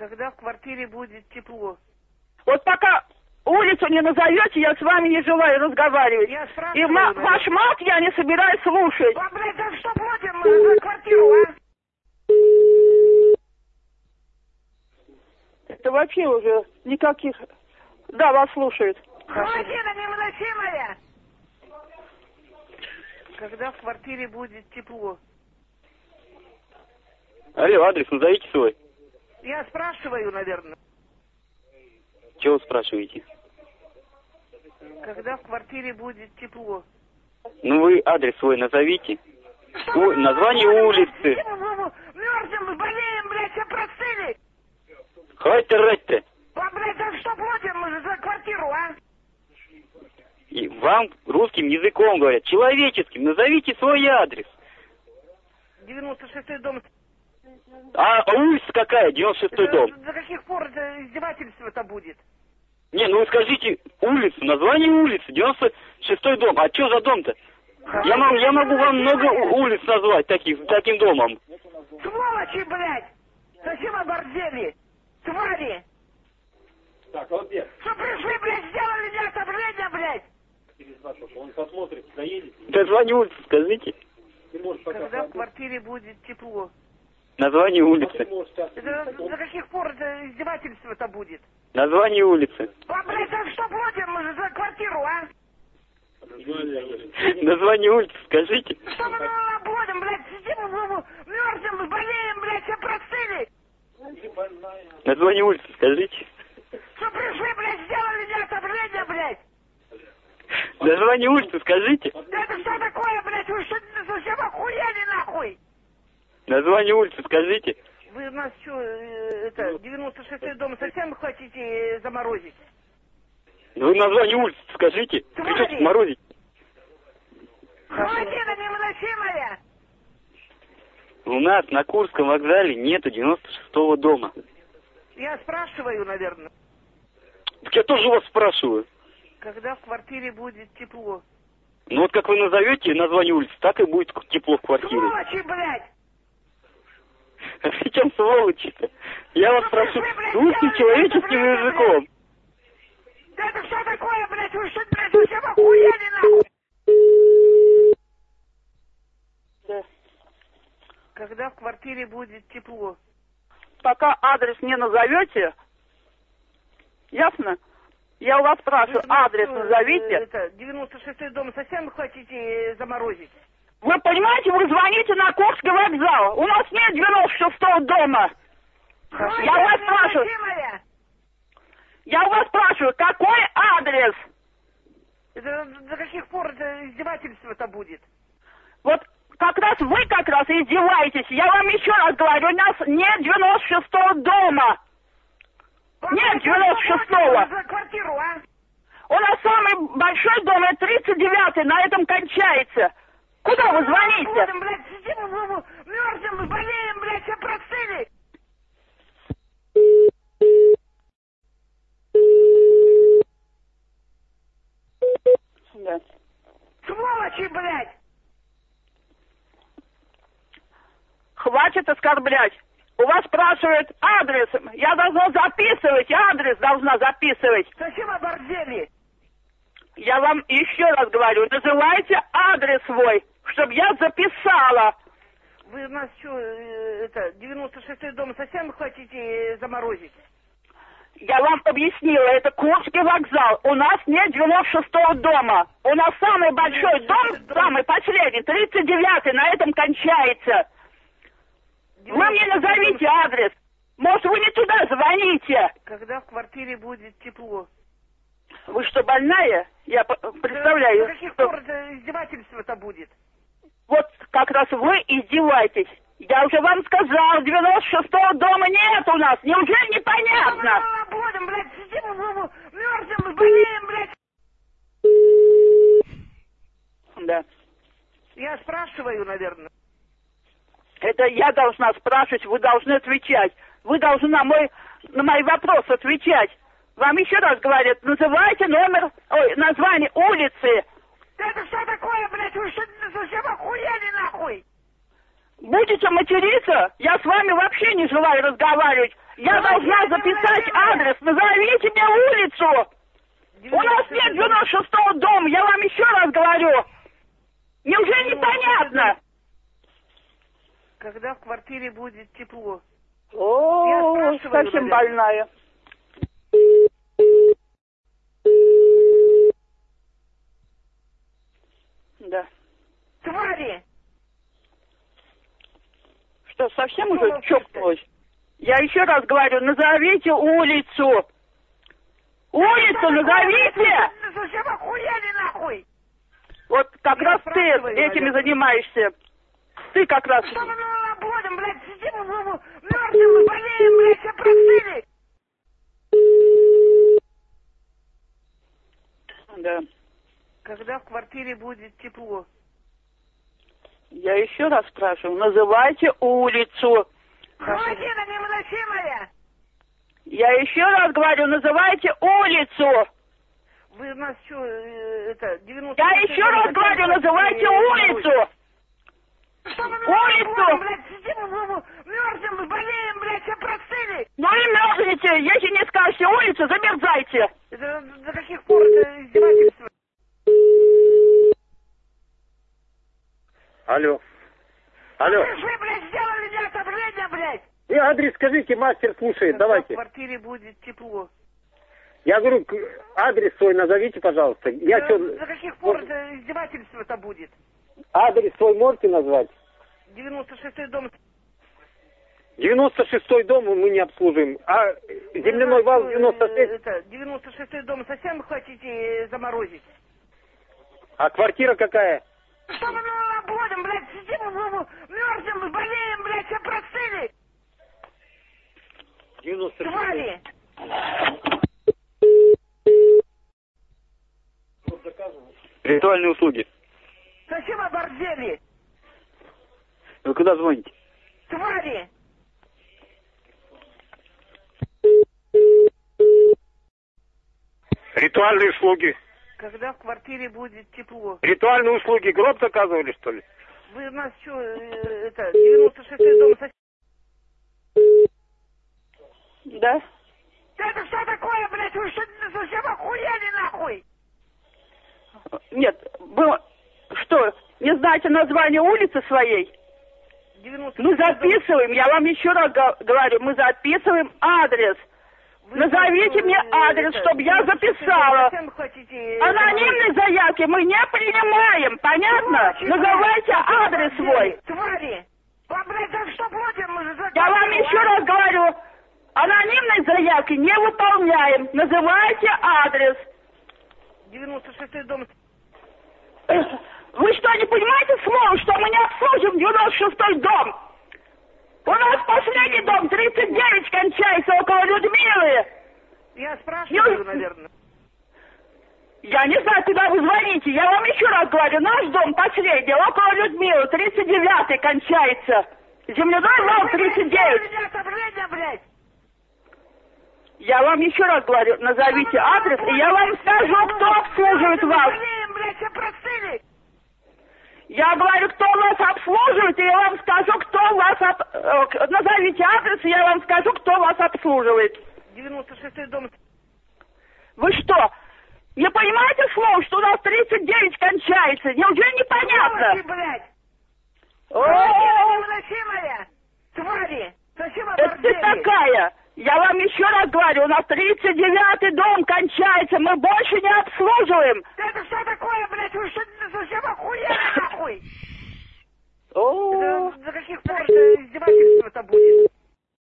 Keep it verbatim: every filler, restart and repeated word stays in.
Когда в квартире будет тепло? Вот пока улицу не назовете, я с вами не желаю разговаривать. Я И ма- ваш мат я не собираюсь слушать. А, блядь, а что платим мы за квартиру, а? Это вообще уже никаких... Да, вас слушают. Холодина невыносимая! Когда в квартире будет тепло? Алло, адрес назовите свой. Я спрашиваю, наверное. Чего вы спрашиваете? Когда в квартире будет тепло? Ну вы адрес свой назовите. У... Название улицы. Мерзнем, болеем, блядь, все простыли. Хватит рать-то. А, блядь, а что платим мы за квартиру, а? И вам русским языком говорят, человеческим. Назовите свой адрес. девяносто шестой дом. А улица какая? девяносто шестой дом. До каких пор это издевательство-то будет? Не, ну вы скажите улицу, название улицы, девяносто шестой дом. А что за дом-то? Я, могу, я могу вам много улиц назвать таких, таким домом. Сволочи, блядь! Зачем оборзели? Твари! Так, вот где? Что пришли, блядь, сделали мне отопление, блядь! Он посмотрит, заедет. Название улицы скажите. Когда в квартире будет тепло? Название улицы. Это до каких пор это издевательство-то будет? Название улицы. А, блядь, а что платим мы за квартиру, а? Название улицы скажите. Что мы платим, блядь, сидим, мерзнем, болеем, блядь, все простыли. Название улицы скажите. Что пришли, блядь, сделали мне отопление, блядь? Название улицы скажите. Это что такое, блядь, вы что, совсем охуели, нахуй? Название улицы скажите. Вы у нас что, э, это, девяносто шестой дом совсем хотите э, заморозить? Вы название улицы скажите. Вы что тут морозить? Холодина невыносимая! У нас на Курском вокзале нету девяносто шестого дома. Я спрашиваю, наверное. Так я тоже вас спрашиваю. Когда в квартире будет тепло? Ну вот как вы назовете название улицы, так и будет тепло в квартире. Сволочи, блядь! А при чем сволочи-то? Я вас прошу русским человеческим языком. Да это что такое, блядь? Вы что, блядь, совсем охуели, нахуй? Да. Когда в квартире будет тепло? Пока адрес не назовете, ясно? Я у вас спрашиваю, адрес назовите. Это, девяносто шестой дом совсем хотите заморозить? Вы понимаете, вы звоните на Курский вокзал. У нас нет девяносто шестого дома. Я у вас спрашиваю. Я у вас спрашиваю, какой адрес? Это до каких пор это издевательство-то будет? Вот как раз вы как раз и издеваетесь. Я вам еще раз говорю, у нас нет девяносто шестого дома. Нет девяносто шестого. За квартиру, а? У нас самый большой дом, это тридцать девятый, на этом кончается. Куда вы звоните? Будем, блядь, сидим, мерзнем, болеем, блядь, все простыли. Да. Сволочи, блядь! Хватит оскорблять. У вас спрашивают адрес. Я должна записывать, адрес должна записывать. Зачем оборзели? Я вам еще раз говорю, называйте адрес свой, чтобы я записала. Вы у нас что, э, это, девяносто шестой дом совсем хотите заморозить? Я вам объяснила, это Курский вокзал. У нас нет девяносто шестого дома. У нас самый большой дом, самый последний, тридцать девятый, на этом кончается. Вы мне назовите адрес. Может, вы не туда звоните. Когда в квартире будет тепло? Вы что, больная? Я представляю. До каких что... пор это издевательство-то будет? Вот как раз вы издеваетесь. Я уже вам сказал, девяносто шестого дома нет у нас. Неужели непонятно? Мы будем, блядь, сидим, мерзнем, болеем, блядь. Да. Я спрашиваю, наверное. Это я должна спрашивать, вы должны отвечать. Вы должны на мой, на мои вопросы отвечать. Вам еще раз говорят, называйте номер, ой, название улицы. Это что такое, блядь? Вы что, совсем охуели, нахуй? Будете материться, я с вами вообще не желаю разговаривать. Я должна записать адрес. Назовите мне улицу. У нас нет девяносто шестого дома, я вам еще раз говорю. Неужели непонятно? Когда в квартире будет тепло? О, совсем больная. Да. Твари! Что, совсем уже чокнулась? Я еще раз говорю, назовите улицу. Улицу назовите! Совсем охуели нахуй! Вот как раз ты этими занимаешься. Ты как раз... Что мы работаем, блядь, сидим, мертвым, мы болеем, блядь, все простыли! Да. Когда в квартире будет тепло? Я еще раз спрашиваю, называйте улицу. Холодина невыносимая! Я еще раз говорю, называйте улицу. Вы у нас что, это, девяносто... Я еще раз говорю, называйте улицу. Что мы улицу! Блядь, сидим, мертвым, мы болеем, блядь, все простыли! Ну и мерзните, если не скажете улицу, замерзайте. Это до каких пор это издевательство? Алло. Алло. Вы, блядь, сделали мне отопление, блядь! И адрес скажите, мастер слушает, Когда давайте. в квартире будет тепло? Я говорю, адрес свой назовите, пожалуйста. Я Да, что... до каких пор это издевательство-то будет? Адрес свой можете назвать? девяносто шестой дом. девяносто шестой дом мы не обслуживаем. А земляной вал девяносто шесть... Это, девяносто шестой дом совсем хотите заморозить? А квартира какая? Что мы работаем, блядь, сидим, мертвым, болеем, блядь, все простыли! девяносто шестой. Твари! Ритуальные услуги. Зачем оборзели? Вы куда звоните? Твари! Ритуальные услуги. Когда в квартире будет тепло? Ритуальные услуги. Гроб заказывали, что ли? Вы у нас что, это, девяносто шестой дом сосед... Да? Это что такое, блядь? Вы что, совсем охуели нахуй? Нет, вы что, не знаете название улицы своей? Мы записываем, я вам еще раз говорю, мы записываем адрес. Вы назовите мне адрес, чтобы я записала. Анонимные заявки мы не принимаем, понятно? Твари, называйте адрес свой. Твари! А, блядь, за что платим? Я вам еще раз говорю, анонимные заявки не выполняем. Называйте адрес. девяносто шестой дом. Вы что, не понимаете слово, что мы не обслужим девяносто шестой дом? У нас последний дом тридцать девять кончается около Людмилы. Я спрашиваю, Ну, наверное. Я не знаю, куда вы звоните. Я вам еще раз говорю, наш дом последний, около Людмилы, тридцать девятый кончается. Земляной вал тридцать девять. Я вам еще раз говорю, назовите адрес, и я вам скажу, кто обслуживает вас. Я говорю, кто вас обслуживает, и я вам скажу, кто вас... Об... э, Назовите адрес, и я вам скажу, кто вас обслуживает. девяносто шестой дом. Вы что, не понимаете слово, что у нас тридцать девять кончается? Неужели непонятно? Блядь! О-о-о! Невыносимая! Твари! Зачем Это ты оборзели? такая! Я вам еще раз говорю, у нас тридцать девятый дом кончается, мы больше не обслуживаем. Это что такое, блядь? Вы что, совсем охуели нахуй? О-о-о! За каких пор это издевательство-то будет?